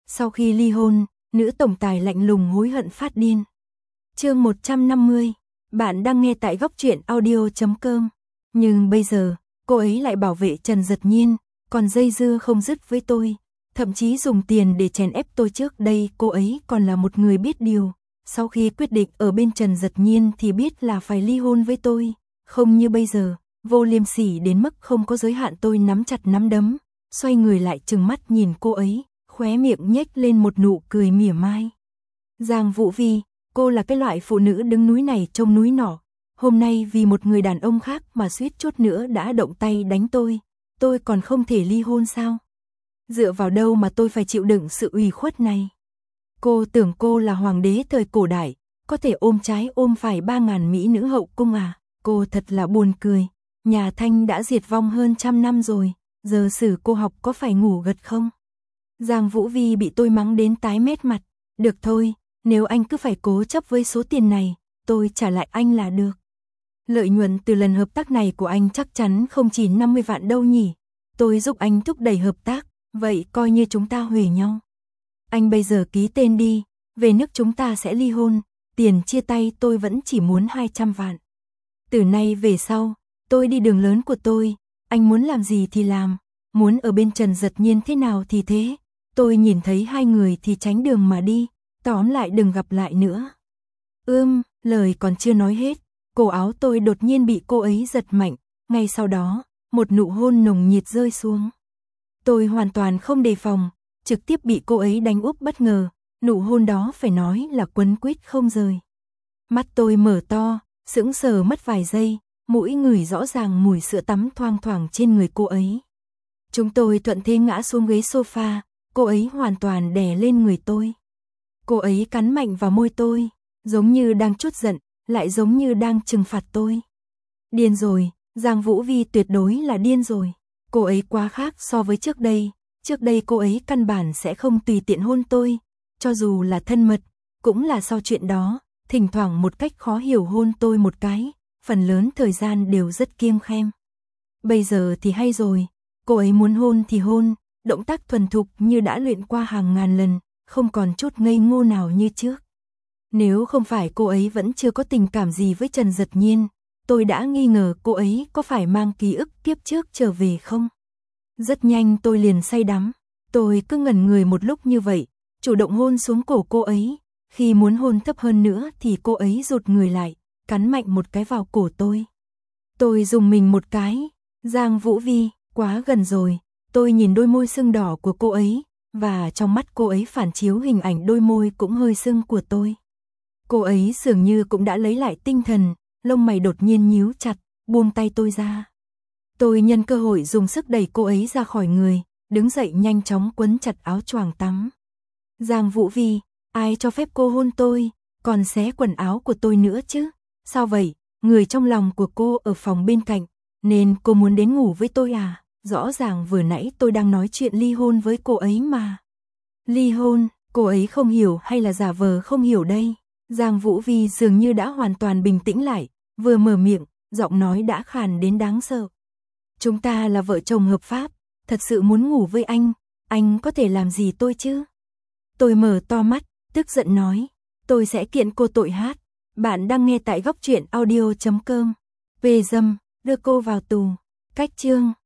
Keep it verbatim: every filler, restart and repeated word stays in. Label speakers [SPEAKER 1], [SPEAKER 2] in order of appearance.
[SPEAKER 1] Sau khi ly hôn, nữ tổng tài lạnh lùng hối hận phát điên. Chương một trăm năm mươi, bạn đang nghe tại góc truyện audio chấm com. Nhưng bây giờ, cô ấy lại bảo vệ Trần Dật Nhiên, còn dây dưa không dứt với tôi, thậm chí dùng tiền để chèn ép tôi. Trước đây cô ấy còn là một người biết điều, sau khi quyết định ở bên Trần Dật Nhiên thì biết là phải ly hôn với tôi, không như bây giờ, vô liêm sỉ đến mức không có giới hạn. Tôi nắm chặt nắm đấm, xoay người lại trừng mắt nhìn cô ấy, khóe miệng nhếch lên một nụ cười mỉa mai. Giang Vũ Vi, cô là cái loại phụ nữ đứng núi này trông núi nọ, hôm nay vì một người đàn ông khác mà suýt chút nữa đã động tay đánh tôi, tôi còn không thể ly hôn sao? Dựa vào đâu mà tôi phải chịu đựng sự ủy khuất này? Cô tưởng cô là hoàng đế thời cổ đại, có thể ôm trái ôm phải ba ngàn mỹ nữ hậu cung à? Cô thật là buồn cười, nhà Thanh đã diệt vong hơn trăm năm rồi, giờ xử cô học có phải ngủ gật không? Giang Vũ Vi bị tôi mắng đến tái mét mặt. Được thôi, nếu anh cứ phải cố chấp với số tiền này, tôi trả lại anh là được. Lợi nhuận từ lần hợp tác này của anh chắc chắn không chỉ năm mươi vạn đâu nhỉ. Tôi giúp anh thúc đẩy hợp tác, vậy coi như chúng ta huề nhau. Anh bây giờ ký tên đi, về nước chúng ta sẽ ly hôn, tiền chia tay tôi vẫn chỉ muốn hai trăm vạn. Từ nay về sau, tôi đi đường lớn của tôi, anh muốn làm gì thì làm, muốn ở bên Trần Dật Nhiên thế nào thì thế. Tôi nhìn thấy hai người thì tránh đường mà đi, tóm lại đừng gặp lại nữa. Ưm, lời còn chưa nói hết, cổ áo tôi đột nhiên bị cô ấy giật mạnh, ngay sau đó, một nụ hôn nồng nhiệt rơi xuống. Tôi hoàn toàn không đề phòng, trực tiếp bị cô ấy đánh úp bất ngờ, nụ hôn đó phải nói là quấn quýt không rời. Mắt tôi mở to, sững sờ mất vài giây, mũi ngửi rõ ràng mùi sữa tắm thoang thoảng trên người cô ấy. Chúng tôi thuận thế ngã xuống ghế sofa, cô ấy hoàn toàn đè lên người tôi. Cô ấy cắn mạnh vào môi tôi, giống như đang trút giận, lại giống như đang trừng phạt tôi. Điên rồi, Giang Vũ Vi tuyệt đối là điên rồi. Cô ấy quá khác so với trước đây, trước đây cô ấy căn bản sẽ không tùy tiện hôn tôi, cho dù là thân mật, cũng là sau chuyện đó, thỉnh thoảng một cách khó hiểu hôn tôi một cái, phần lớn thời gian đều rất kiêng khem. Bây giờ thì hay rồi, cô ấy muốn hôn thì hôn, động tác thuần thục như đã luyện qua hàng ngàn lần, không còn chút ngây ngô nào như trước. Nếu không phải cô ấy vẫn chưa có tình cảm gì với Trần Dật Nhiên, tôi đã nghi ngờ cô ấy có phải mang ký ức kiếp trước trở về không. Rất nhanh tôi liền say đắm, tôi cứ ngẩn người một lúc như vậy, chủ động hôn xuống cổ cô ấy, khi muốn hôn thấp hơn nữa thì cô ấy rụt người lại, cắn mạnh một cái vào cổ tôi. Tôi dùng mình một cái, Giang Vũ Vi, quá gần rồi, tôi nhìn đôi môi sưng đỏ của cô ấy, và trong mắt cô ấy phản chiếu hình ảnh đôi môi cũng hơi sưng của tôi. Cô ấy dường như cũng đã lấy lại tinh thần, lông mày đột nhiên nhíu chặt, buông tay tôi ra. Tôi nhân cơ hội dùng sức đẩy cô ấy ra khỏi người, đứng dậy nhanh chóng quấn chặt áo choàng tắm. Giang Vũ Vi, ai cho phép cô hôn tôi, còn xé quần áo của tôi nữa chứ? Sao vậy, người trong lòng của cô ở phòng bên cạnh, nên cô muốn đến ngủ với tôi à? Rõ ràng vừa nãy tôi đang nói chuyện ly hôn với cô ấy mà. Ly hôn, cô ấy không hiểu hay là giả vờ không hiểu đây? Giang Vũ Vi dường như đã hoàn toàn bình tĩnh lại, vừa mở miệng, giọng nói đã khàn đến đáng sợ. Chúng ta là vợ chồng hợp pháp, thật sự muốn ngủ với anh, anh có thể làm gì tôi chứ? Tôi mở to mắt, tức giận nói, tôi sẽ kiện cô tội hát. Bạn đang nghe tại góc truyện audio chấm com. Về dâm, đưa cô vào tù. Cách chương